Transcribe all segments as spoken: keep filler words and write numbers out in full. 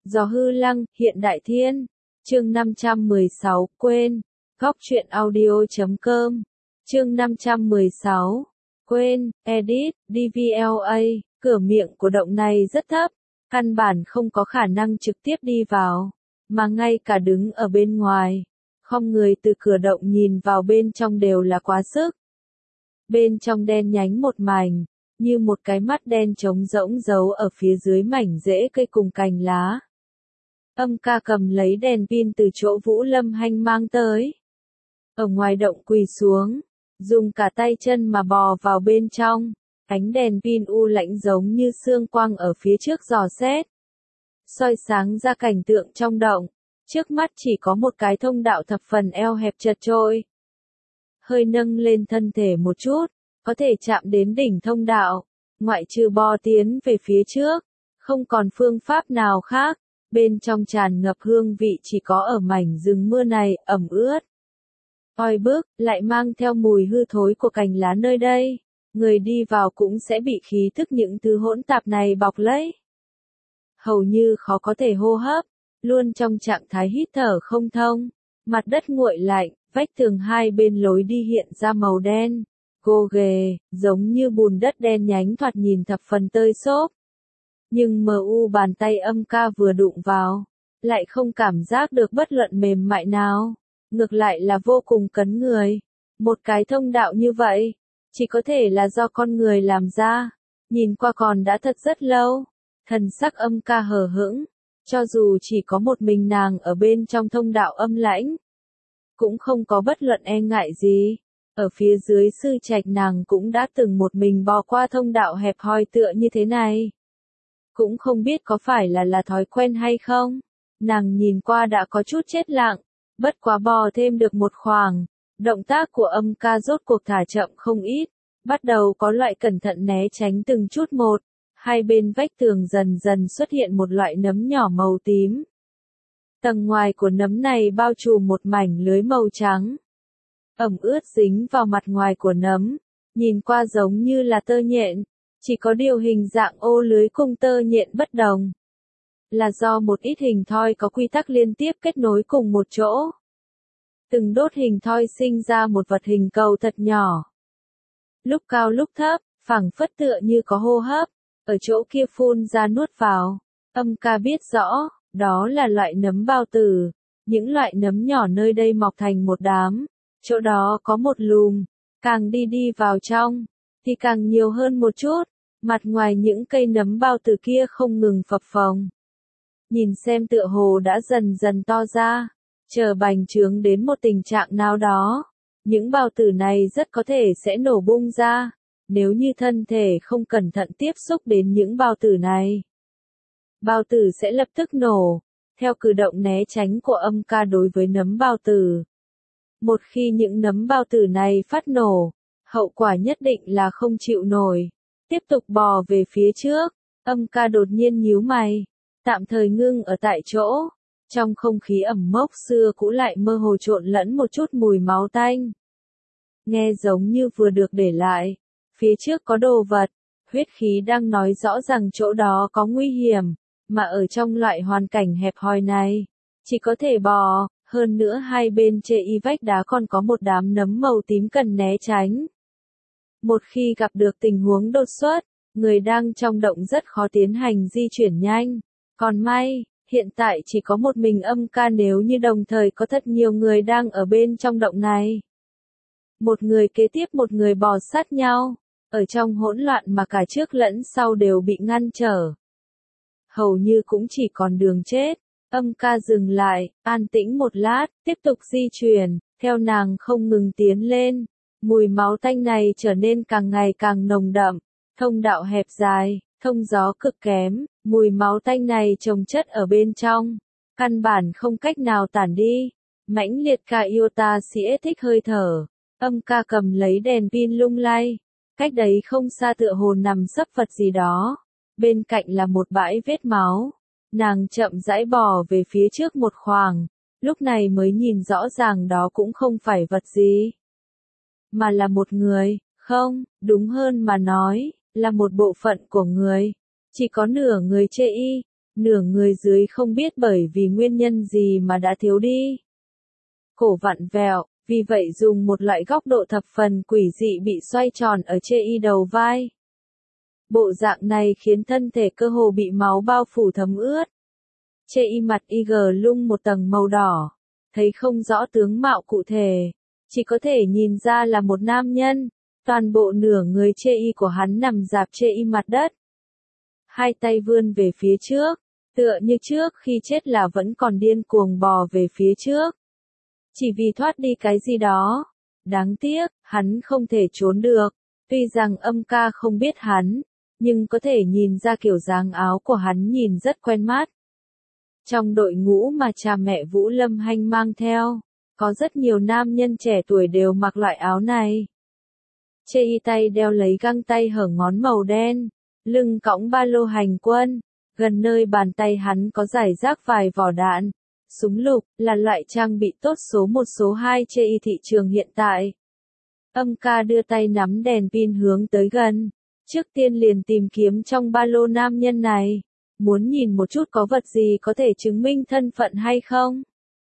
Gió hư lăng, hiện đại thiên. Chương năm trăm mười sáu, quên. Góc truyện audio chấm com. Chương năm trăm mười sáu. Quên, edit, đê vê lờ a, cửa miệng của động này rất thấp, căn bản không có khả năng trực tiếp đi vào, mà ngay cả đứng ở bên ngoài, không người từ cửa động nhìn vào bên trong đều là quá sức. Bên trong đen nhánh một mảnh, như một cái mắt đen trống rỗng giấu ở phía dưới mảnh rễ cây cùng cành lá. Âm ca cầm lấy đèn pin từ chỗ Vũ Lâm Hanh mang tới. Ở ngoài động quỳ xuống, dùng cả tay chân mà bò vào bên trong, ánh đèn pin u lãnh giống như xương quang ở phía trước dò xét. Soi sáng ra cảnh tượng trong động, trước mắt chỉ có một cái thông đạo thập phần eo hẹp chật chội. Hơi nâng lên thân thể một chút, có thể chạm đến đỉnh thông đạo, ngoại trừ bò tiến về phía trước, không còn phương pháp nào khác, bên trong tràn ngập hương vị chỉ có ở mảnh rừng mưa này, ẩm ướt. Oi bức, lại mang theo mùi hư thối của cành lá nơi đây, người đi vào cũng sẽ bị khí thức những thứ hỗn tạp này bọc lấy. Hầu như khó có thể hô hấp, luôn trong trạng thái hít thở không thông, mặt đất nguội lạnh, vách tường hai bên lối đi hiện ra màu đen, gồ ghề, giống như bùn đất đen nhánh thoạt nhìn thập phần tơi xốp. Nhưng mờ u bàn tay âm ca vừa đụng vào, lại không cảm giác được bất luận mềm mại nào, ngược lại là vô cùng cấn người. Một cái thông đạo như vậy, chỉ có thể là do con người làm ra, nhìn qua còn đã thật rất lâu. Thần sắc âm ca hờ hững, cho dù chỉ có một mình nàng ở bên trong thông đạo âm lãnh, cũng không có bất luận e ngại gì. Ở phía dưới sư trạch nàng cũng đã từng một mình bò qua thông đạo hẹp hòi tựa như thế này. Cũng không biết có phải là là thói quen hay không, nàng nhìn qua đã có chút chết lặng, bất quá bò thêm được một khoảng, động tác của âm ca rốt cuộc thả chậm không ít, bắt đầu có loại cẩn thận né tránh từng chút một, hai bên vách tường dần dần xuất hiện một loại nấm nhỏ màu tím. Tầng ngoài của nấm này bao trùm một mảnh lưới màu trắng, ẩm ướt dính vào mặt ngoài của nấm, nhìn qua giống như là tơ nhện. Chỉ có điều hình dạng ô lưới cùng tơ nhện bất đồng. Là do một ít hình thoi có quy tắc liên tiếp kết nối cùng một chỗ. Từng đốt hình thoi sinh ra một vật hình cầu thật nhỏ. Lúc cao lúc thấp, phẳng phất tựa như có hô hấp, ở chỗ kia phun ra nuốt vào. Âm ca biết rõ, đó là loại nấm bao tử. Những loại nấm nhỏ nơi đây mọc thành một đám, chỗ đó có một lùm, càng đi đi vào trong thì càng nhiều hơn một chút, mặt ngoài những cây nấm bao tử kia không ngừng phập phồng. Nhìn xem tựa hồ đã dần dần to ra, chờ bành trướng đến một tình trạng nào đó. Những bao tử này rất có thể sẽ nổ bung ra, nếu như thân thể không cẩn thận tiếp xúc đến những bao tử này. Bao tử sẽ lập tức nổ, theo cử động né tránh của âm ca đối với nấm bao tử. Một khi những nấm bao tử này phát nổ, hậu quả nhất định là không chịu nổi. Tiếp tục bò về phía trước, âm ca đột nhiên nhíu mày, tạm thời ngưng ở tại chỗ. Trong không khí ẩm mốc xưa cũ lại mơ hồ trộn lẫn một chút mùi máu tanh. Nghe giống như vừa được để lại, phía trước có đồ vật, huyết khí đang nói rõ rằng chỗ đó có nguy hiểm, mà ở trong loại hoàn cảnh hẹp hòi này, chỉ có thể bò. Hơn nữa hai bên chê y vách đá còn có một đám nấm màu tím cần né tránh. Một khi gặp được tình huống đột xuất, người đang trong động rất khó tiến hành di chuyển nhanh. Còn may, hiện tại chỉ có một mình âm ca, nếu như đồng thời có thật nhiều người đang ở bên trong động này. Một người kế tiếp một người bò sát nhau, ở trong hỗn loạn mà cả trước lẫn sau đều bị ngăn trở. Hầu như cũng chỉ còn đường chết. Âm ca dừng lại, an tĩnh một lát, tiếp tục di chuyển, theo nàng không ngừng tiến lên. Mùi máu tanh này trở nên càng ngày càng nồng đậm, thông đạo hẹp dài, thông gió cực kém, mùi máu tanh này chồng chất ở bên trong, căn bản không cách nào tản đi. Mãnh liệt ca yêu ta sẽ thích hơi thở, âm ca cầm lấy đèn pin lung lay, cách đấy không xa tựa hồ nằm sấp vật gì đó, bên cạnh là một bãi vết máu. Nàng chậm rãi bò về phía trước một khoảng, lúc này mới nhìn rõ ràng đó cũng không phải vật gì, mà là một người, không, đúng hơn mà nói, là một bộ phận của người. Chỉ có nửa người chê y, nửa người dưới không biết bởi vì nguyên nhân gì mà đã thiếu đi. Cổ vặn vẹo, vì vậy dùng một loại góc độ thập phần quỷ dị bị xoay tròn ở chê y đầu vai. Bộ dạng này khiến thân thể cơ hồ bị máu bao phủ thấm ướt. Chê y mặt y gờ lung một tầng màu đỏ, thấy không rõ tướng mạo cụ thể, chỉ có thể nhìn ra là một nam nhân, toàn bộ nửa người chê y của hắn nằm rạp chê y mặt đất. Hai tay vươn về phía trước, tựa như trước khi chết là vẫn còn điên cuồng bò về phía trước. Chỉ vì thoát đi cái gì đó. Đáng tiếc, hắn không thể trốn được, tuy rằng âm ca không biết hắn, nhưng có thể nhìn ra kiểu dáng áo của hắn nhìn rất quen mắt. Trong đội ngũ mà cha mẹ Vũ Lâm Hanh mang theo, có rất nhiều nam nhân trẻ tuổi đều mặc loại áo này. Chê y tay đeo lấy găng tay hở ngón màu đen, lưng cõng ba lô hành quân, gần nơi bàn tay hắn có rải rác vài vỏ đạn, súng lục, là loại trang bị tốt số một số hai chê y thị trường hiện tại. Âm ca đưa tay nắm đèn pin hướng tới gần, trước tiên liền tìm kiếm trong ba lô nam nhân này, muốn nhìn một chút có vật gì có thể chứng minh thân phận hay không.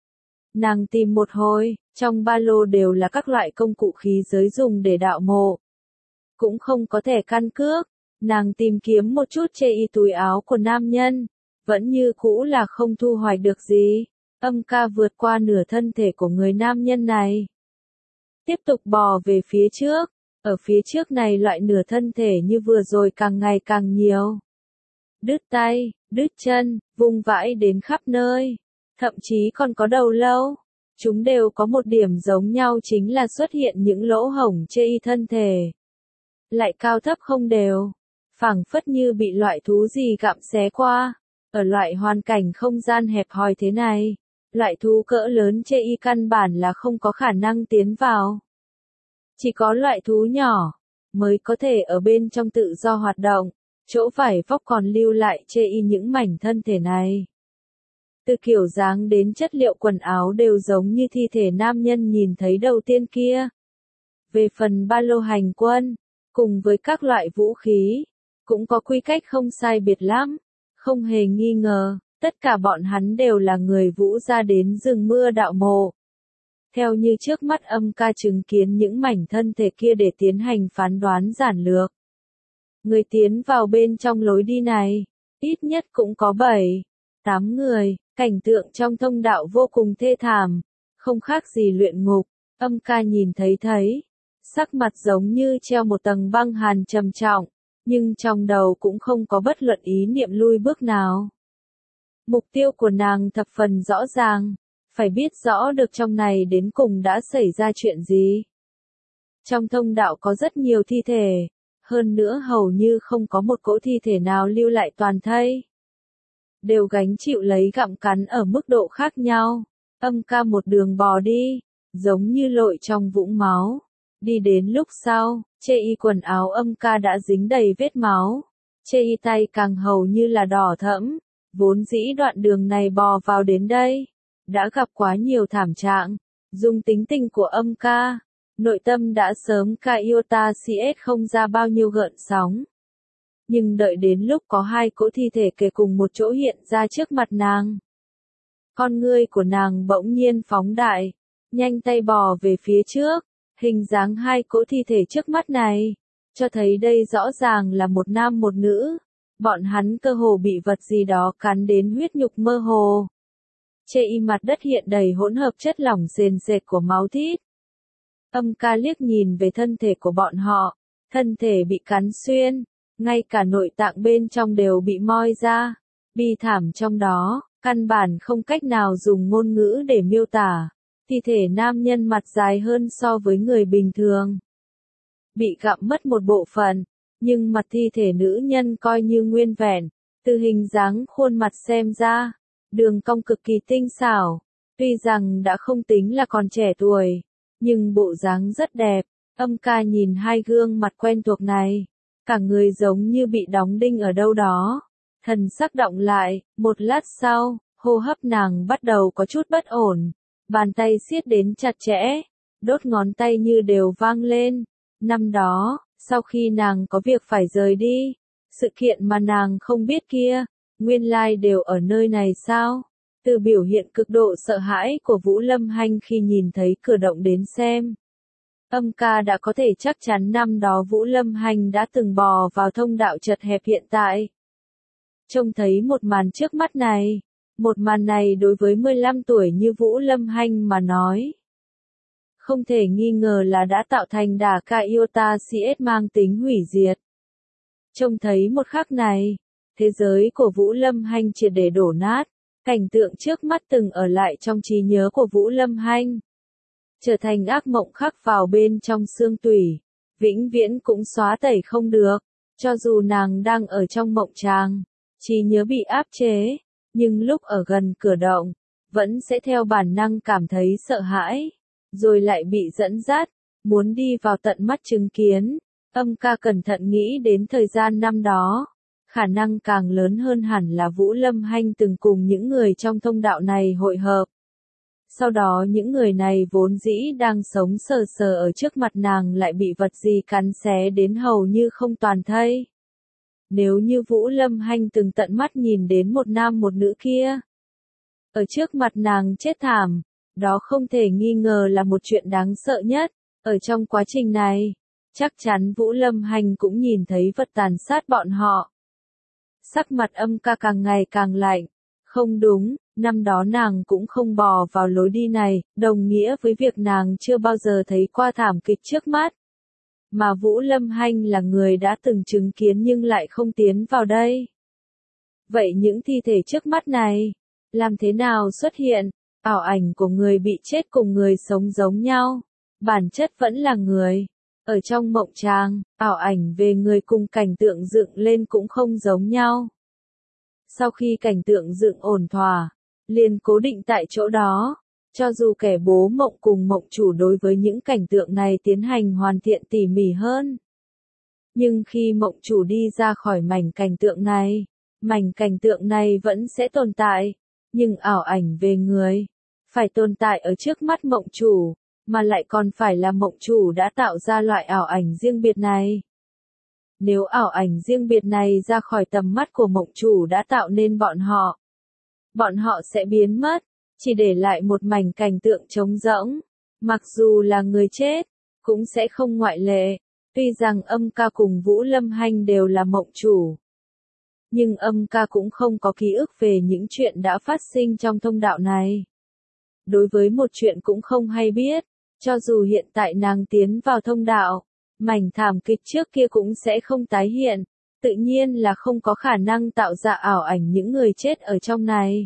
Nàng tìm một hồi, trong ba lô đều là các loại công cụ khí giới dùng để đạo mộ. Cũng không có thẻ căn cước, nàng tìm kiếm một chút chê y túi áo của nam nhân, vẫn như cũ là không thu hoạch được gì. Âm ca vượt qua nửa thân thể của người nam nhân này. Tiếp tục bò về phía trước, ở phía trước này loại nửa thân thể như vừa rồi càng ngày càng nhiều. Đứt tay, đứt chân, vung vãi đến khắp nơi, thậm chí còn có đầu lâu. Chúng đều có một điểm giống nhau chính là xuất hiện những lỗ hổng chê y thân thể. Lại cao thấp không đều, phảng phất như bị loại thú gì gặm xé qua. Ở loại hoàn cảnh không gian hẹp hòi thế này, loại thú cỡ lớn chê y căn bản là không có khả năng tiến vào. Chỉ có loại thú nhỏ, mới có thể ở bên trong tự do hoạt động, chỗ vải vóc còn lưu lại chê y những mảnh thân thể này. Từ kiểu dáng đến chất liệu quần áo đều giống như thi thể nam nhân nhìn thấy đầu tiên kia. Về phần ba lô hành quân, cùng với các loại vũ khí, cũng có quy cách không sai biệt lắm. Không hề nghi ngờ, tất cả bọn hắn đều là người Vũ gia đến rừng mưa đạo mộ. Theo như trước mắt âm ca chứng kiến những mảnh thân thể kia để tiến hành phán đoán giản lược. Người tiến vào bên trong lối đi này, ít nhất cũng có bảy, tám người, cảnh tượng trong thông đạo vô cùng thê thảm, không khác gì luyện ngục, âm ca nhìn thấy thấy, sắc mặt giống như treo một tầng băng hàn trầm trọng. Nhưng trong đầu cũng không có bất luận ý niệm lui bước nào. Mục tiêu của nàng thập phần rõ ràng, phải biết rõ được trong này đến cùng đã xảy ra chuyện gì. Trong thông đạo có rất nhiều thi thể, hơn nữa hầu như không có một cỗ thi thể nào lưu lại toàn thây. Đều gánh chịu lấy gặm cắn ở mức độ khác nhau, âm ca một đường bò đi, giống như lội trong vũng máu. Đi đến lúc sau, chê y quần áo âm ca đã dính đầy vết máu. Chê y tay càng hầu như là đỏ thẫm. Vốn dĩ đoạn đường này bò vào đến đây, đã gặp quá nhiều thảm trạng. Dùng tính tình của âm ca, nội tâm đã sớm ca iota cs không ra bao nhiêu gợn sóng. Nhưng đợi đến lúc có hai cỗ thi thể kề cùng một chỗ hiện ra trước mặt nàng. Con ngươi của nàng bỗng nhiên phóng đại, nhanh tay bò về phía trước. Hình dáng hai cỗ thi thể trước mắt này, cho thấy đây rõ ràng là một nam một nữ, bọn hắn cơ hồ bị vật gì đó cắn đến huyết nhục mơ hồ. Chê y mặt đất hiện đầy hỗn hợp chất lỏng sền sệt của máu thít. Âm ca liếc nhìn về thân thể của bọn họ, thân thể bị cắn xuyên, ngay cả nội tạng bên trong đều bị moi ra, bi thảm trong đó, căn bản không cách nào dùng ngôn ngữ để miêu tả. Thi thể nam nhân mặt dài hơn so với người bình thường. Bị gặm mất một bộ phận, nhưng mặt thi thể nữ nhân coi như nguyên vẹn, từ hình dáng khuôn mặt xem ra, đường cong cực kỳ tinh xảo, tuy rằng đã không tính là còn trẻ tuổi, nhưng bộ dáng rất đẹp. Âm ca nhìn hai gương mặt quen thuộc này, cả người giống như bị đóng đinh ở đâu đó, thần sắc động lại, một lát sau, hô hấp nàng bắt đầu có chút bất ổn. Bàn tay siết đến chặt chẽ, đốt ngón tay như đều vang lên. Năm đó, sau khi nàng có việc phải rời đi, sự kiện mà nàng không biết kia, Nguyên lai like đều ở nơi này sao? Từ biểu hiện cực độ sợ hãi của Vũ Lâm Hanh khi nhìn thấy cửa động đến xem. Âm ca đã có thể chắc chắn năm đó Vũ Lâm Hanh đã từng bò vào thông đạo chật hẹp hiện tại. Trông thấy một màn trước mắt này. Một màn này đối với mười lăm tuổi như Vũ Lâm Hanh mà nói. Không thể nghi ngờ là đã tạo thành đả ca iota xê ét mang tính hủy diệt. Trông thấy một khắc này, thế giới của Vũ Lâm Hanh triệt để đổ nát, cảnh tượng trước mắt từng ở lại trong trí nhớ của Vũ Lâm Hanh. Trở thành ác mộng khắc vào bên trong xương tủy, vĩnh viễn cũng xóa tẩy không được, cho dù nàng đang ở trong mộng tràng, trí nhớ bị áp chế, nhưng lúc ở gần cửa động, vẫn sẽ theo bản năng cảm thấy sợ hãi, rồi lại bị dẫn dắt, muốn đi vào tận mắt chứng kiến. Âm ca cẩn thận nghĩ đến thời gian năm đó, khả năng càng lớn hơn hẳn là Vũ Lâm Hanh từng cùng những người trong thông đạo này hội hợp. Sau đó những người này vốn dĩ đang sống sờ sờ ở trước mặt nàng lại bị vật gì cắn xé đến hầu như không toàn thây. Nếu như Vũ Lâm Hanh từng tận mắt nhìn đến một nam một nữ kia, ở trước mặt nàng chết thảm, đó không thể nghi ngờ là một chuyện đáng sợ nhất. Ở trong quá trình này, chắc chắn Vũ Lâm Hanh cũng nhìn thấy vật tàn sát bọn họ. Sắc mặt âm ca càng ngày càng lạnh. Không đúng, năm đó nàng cũng không bò vào lối đi này, đồng nghĩa với việc nàng chưa bao giờ thấy qua thảm kịch trước mắt. Mà Vũ Lâm Hanh là người đã từng chứng kiến nhưng lại không tiến vào đây. Vậy những thi thể trước mắt này, làm thế nào xuất hiện? Ảo ảnh của người bị chết cùng người sống giống nhau, bản chất vẫn là người. Ở trong mộng tràng, ảo ảnh về người cùng cảnh tượng dựng lên cũng không giống nhau. Sau khi cảnh tượng dựng ổn thỏa, liền cố định tại chỗ đó, cho dù kẻ bố mộng cùng mộng chủ đối với những cảnh tượng này tiến hành hoàn thiện tỉ mỉ hơn. Nhưng khi mộng chủ đi ra khỏi mảnh cảnh tượng này, mảnh cảnh tượng này vẫn sẽ tồn tại, nhưng ảo ảnh về người, phải tồn tại ở trước mắt mộng chủ, mà lại còn phải là mộng chủ đã tạo ra loại ảo ảnh riêng biệt này. Nếu ảo ảnh riêng biệt này ra khỏi tầm mắt của mộng chủ đã tạo nên bọn họ, bọn họ sẽ biến mất, chỉ để lại một mảnh cảnh tượng trống rỗng. Mặc dù là người chết, cũng sẽ không ngoại lệ. Tuy rằng âm ca cùng Vũ Lâm Hanh đều là mộng chủ, nhưng âm ca cũng không có ký ức về những chuyện đã phát sinh trong thông đạo này. Đối với một chuyện cũng không hay biết, cho dù hiện tại nàng tiến vào thông đạo, mảnh thảm kịch trước kia cũng sẽ không tái hiện, tự nhiên là không có khả năng tạo ra ảo ảnh những người chết ở trong này.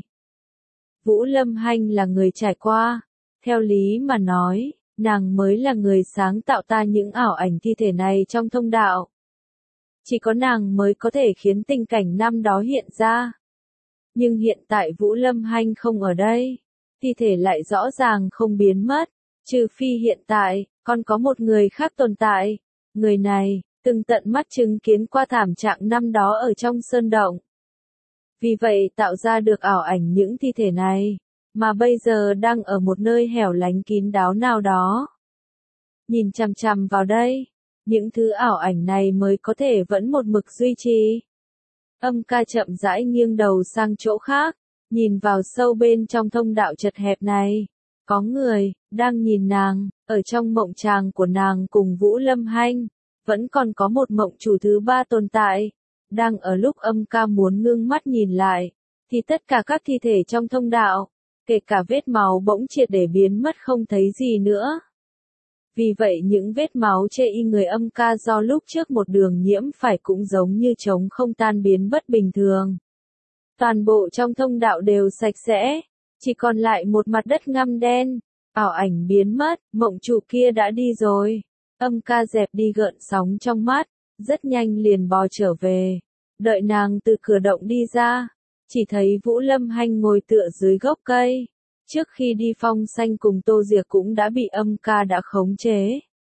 Vũ Lâm Hanh là người trải qua, theo lý mà nói, nàng mới là người sáng tạo ta những ảo ảnh thi thể này trong thông đạo. Chỉ có nàng mới có thể khiến tình cảnh năm đó hiện ra. Nhưng hiện tại Vũ Lâm Hanh không ở đây, thi thể lại rõ ràng không biến mất, trừ phi hiện tại, còn có một người khác tồn tại. Người này, từng tận mắt chứng kiến qua thảm trạng năm đó ở trong sơn động. Vì vậy tạo ra được ảo ảnh những thi thể này, mà bây giờ đang ở một nơi hẻo lánh kín đáo nào đó. Nhìn chằm chằm vào đây, những thứ ảo ảnh này mới có thể vẫn một mực duy trì. Âm ca chậm rãi nghiêng đầu sang chỗ khác, nhìn vào sâu bên trong thông đạo chật hẹp này. Có người, đang nhìn nàng, ở trong mộng tràng của nàng cùng Vũ Lâm Hanh, vẫn còn có một mộng chủ thứ ba tồn tại. Đang ở lúc âm ca muốn ngưng mắt nhìn lại, thì tất cả các thi thể trong thông đạo, kể cả vết máu bỗng triệt để biến mất không thấy gì nữa. Vì vậy những vết máu chê y người âm ca do lúc trước một đường nhiễm phải cũng giống như trống không tan biến bất bình thường. Toàn bộ trong thông đạo đều sạch sẽ, chỉ còn lại một mặt đất ngăm đen, ảo ảnh biến mất, mộng chủ kia đã đi rồi. Âm ca dẹp đi gợn sóng trong mắt, rất nhanh liền bò trở về. Đợi nàng từ cửa động đi ra, chỉ thấy Vũ Lâm Hanh ngồi tựa dưới gốc cây. Trước khi đi Phong Xanh cùng Tô Diệc cũng đã bị âm ca đã khống chế.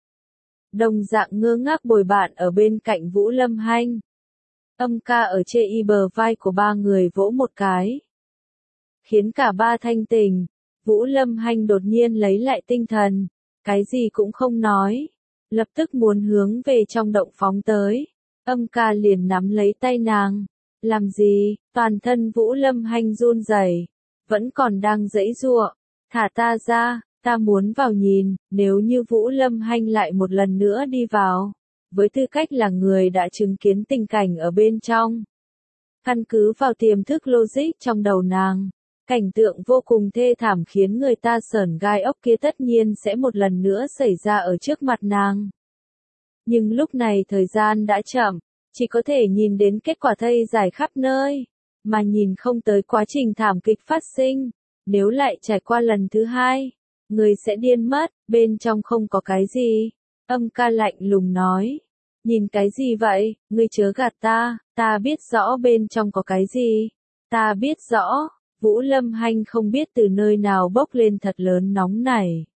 Đồng dạng ngơ ngác bồi bạn ở bên cạnh Vũ Lâm Hanh. Âm ca ở chê y bờ vai của ba người vỗ một cái, khiến cả ba thanh tỉnh. Vũ Lâm Hanh đột nhiên lấy lại tinh thần, cái gì cũng không nói, lập tức muốn hướng về trong động phóng tới. Âm ca liền nắm lấy tay nàng, Làm gì? Toàn thân Vũ Lâm Hanh run rẩy, vẫn còn đang giãy giụa. Thả ta ra, ta muốn vào nhìn. Nếu như Vũ Lâm Hanh lại một lần nữa đi vào, với tư cách là người đã chứng kiến tình cảnh ở bên trong, căn cứ vào tiềm thức logic trong đầu nàng, cảnh tượng vô cùng thê thảm khiến người ta sởn gai ốc kia tất nhiên sẽ một lần nữa xảy ra ở trước mặt nàng. Nhưng lúc này thời gian đã chậm, chỉ có thể nhìn đến kết quả thây giải khắp nơi, mà nhìn không tới quá trình thảm kịch phát sinh. Nếu lại trải qua lần thứ hai, người sẽ điên mất. Bên trong không có cái gì. Âm ca lạnh lùng nói. Nhìn cái gì vậy? Ngươi chớ gạt ta. Ta biết rõ bên trong có cái gì. Ta biết rõ. Vũ Lâm Hanh không biết từ nơi nào bốc lên thật lớn nóng nảy.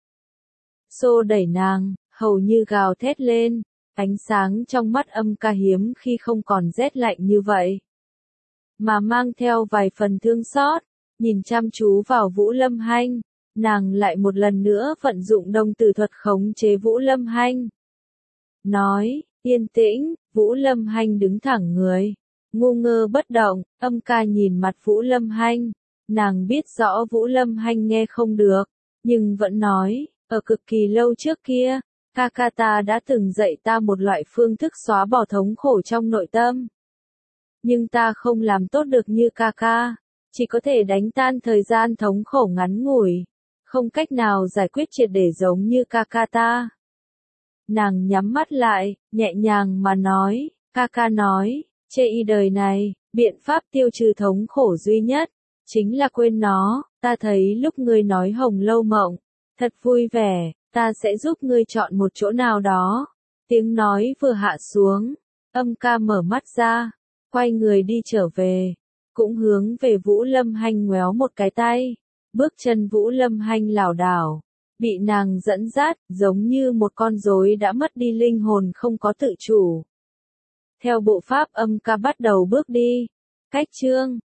Xô đẩy nàng, hầu như gào thét lên. Ánh sáng trong mắt âm ca hiếm khi không còn rét lạnh như vậy, mà mang theo vài phần thương xót. Nhìn chăm chú vào Vũ Lâm Hanh, nàng lại một lần nữa vận dụng đồng tử thuật khống chế Vũ Lâm Hanh. Nói, yên tĩnh. Vũ Lâm Hanh đứng thẳng người, ngu ngơ bất động. Âm ca nhìn mặt Vũ Lâm Hanh, nàng biết rõ Vũ Lâm Hanh nghe không được, nhưng vẫn nói, ở cực kỳ lâu trước kia, ca ca ta đã từng dạy ta một loại phương thức xóa bỏ thống khổ trong nội tâm. Nhưng ta không làm tốt được như ca ca, chỉ có thể đánh tan thời gian thống khổ ngắn ngủi, không cách nào giải quyết triệt để giống như ca ca ta. Nàng nhắm mắt lại, nhẹ nhàng mà nói, ca ca nói, chê y đời này, biện pháp tiêu trừ thống khổ duy nhất, chính là quên nó. Ta thấy lúc ngươi nói hồng lâu mộng, thật vui vẻ, ta sẽ giúp ngươi chọn một chỗ nào đó. Tiếng nói vừa hạ xuống, âm ca mở mắt ra, quay người đi trở về, cũng hướng về Vũ Lâm Hanh ngoéo một cái tay. Bước chân Vũ Lâm Hanh lảo đảo, bị nàng dẫn dắt, giống như một con rối đã mất đi linh hồn không có tự chủ. Theo bộ pháp âm ca bắt đầu bước đi. Cách chương